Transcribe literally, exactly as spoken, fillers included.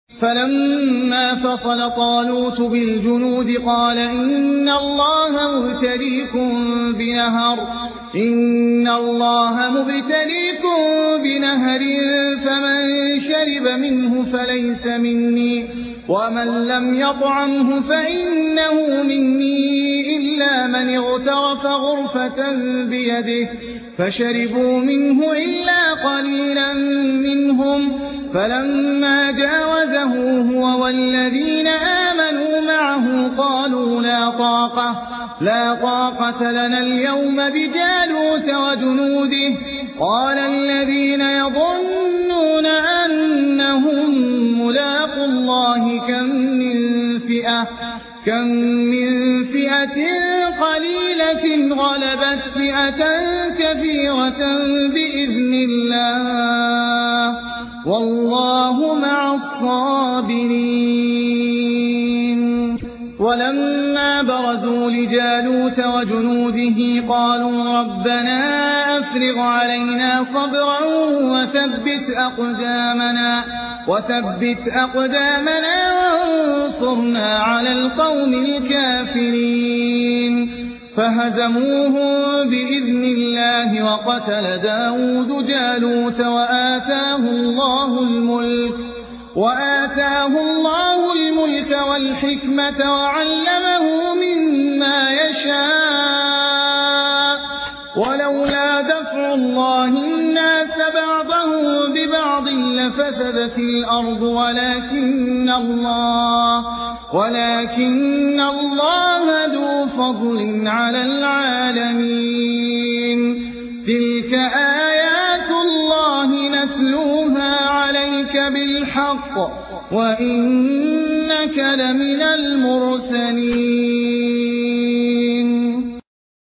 فلما فصل طالوت بالجنود قال إن الله مبتليكم بنهر إن الله مبتليكم بنهر فمن شرب منه فليس مني ومن لم يطعمه فإنه مني إلا من اغترف غرفة بيده فشربوا منه إلا قليلا منهم فلما جاوزه هو والذين آمنوا معه قالوا لا طاقة لا طاقة لنا اليوم بجالوت وجنوده قال الذين يظنون أنهم ملاقوا الله كم من فئة كم من فئة قليلة غلبت فئة كثيرة بإذن الله والله مع الصابرين. ولما برزوا لجالوت وجنوده قالوا ربنا أفرغ علينا صبرا وثبت أقدامنا وثبت أقدامنا وانصرنا على القوم الكافرين فهزموهم بإذن الله وقتل داود جالوت وآتاه الله الملك وآتاه الله الملك والحكمة وعلمه مما يشاء ولولا دفع الله الناس بعضهم ببعض لفسدت الأرض ولكن الله ولكن الله ذو فضل على العالمين. تلك آيات الله نتلوها عليك بالحق وإنك لمن المرسلين.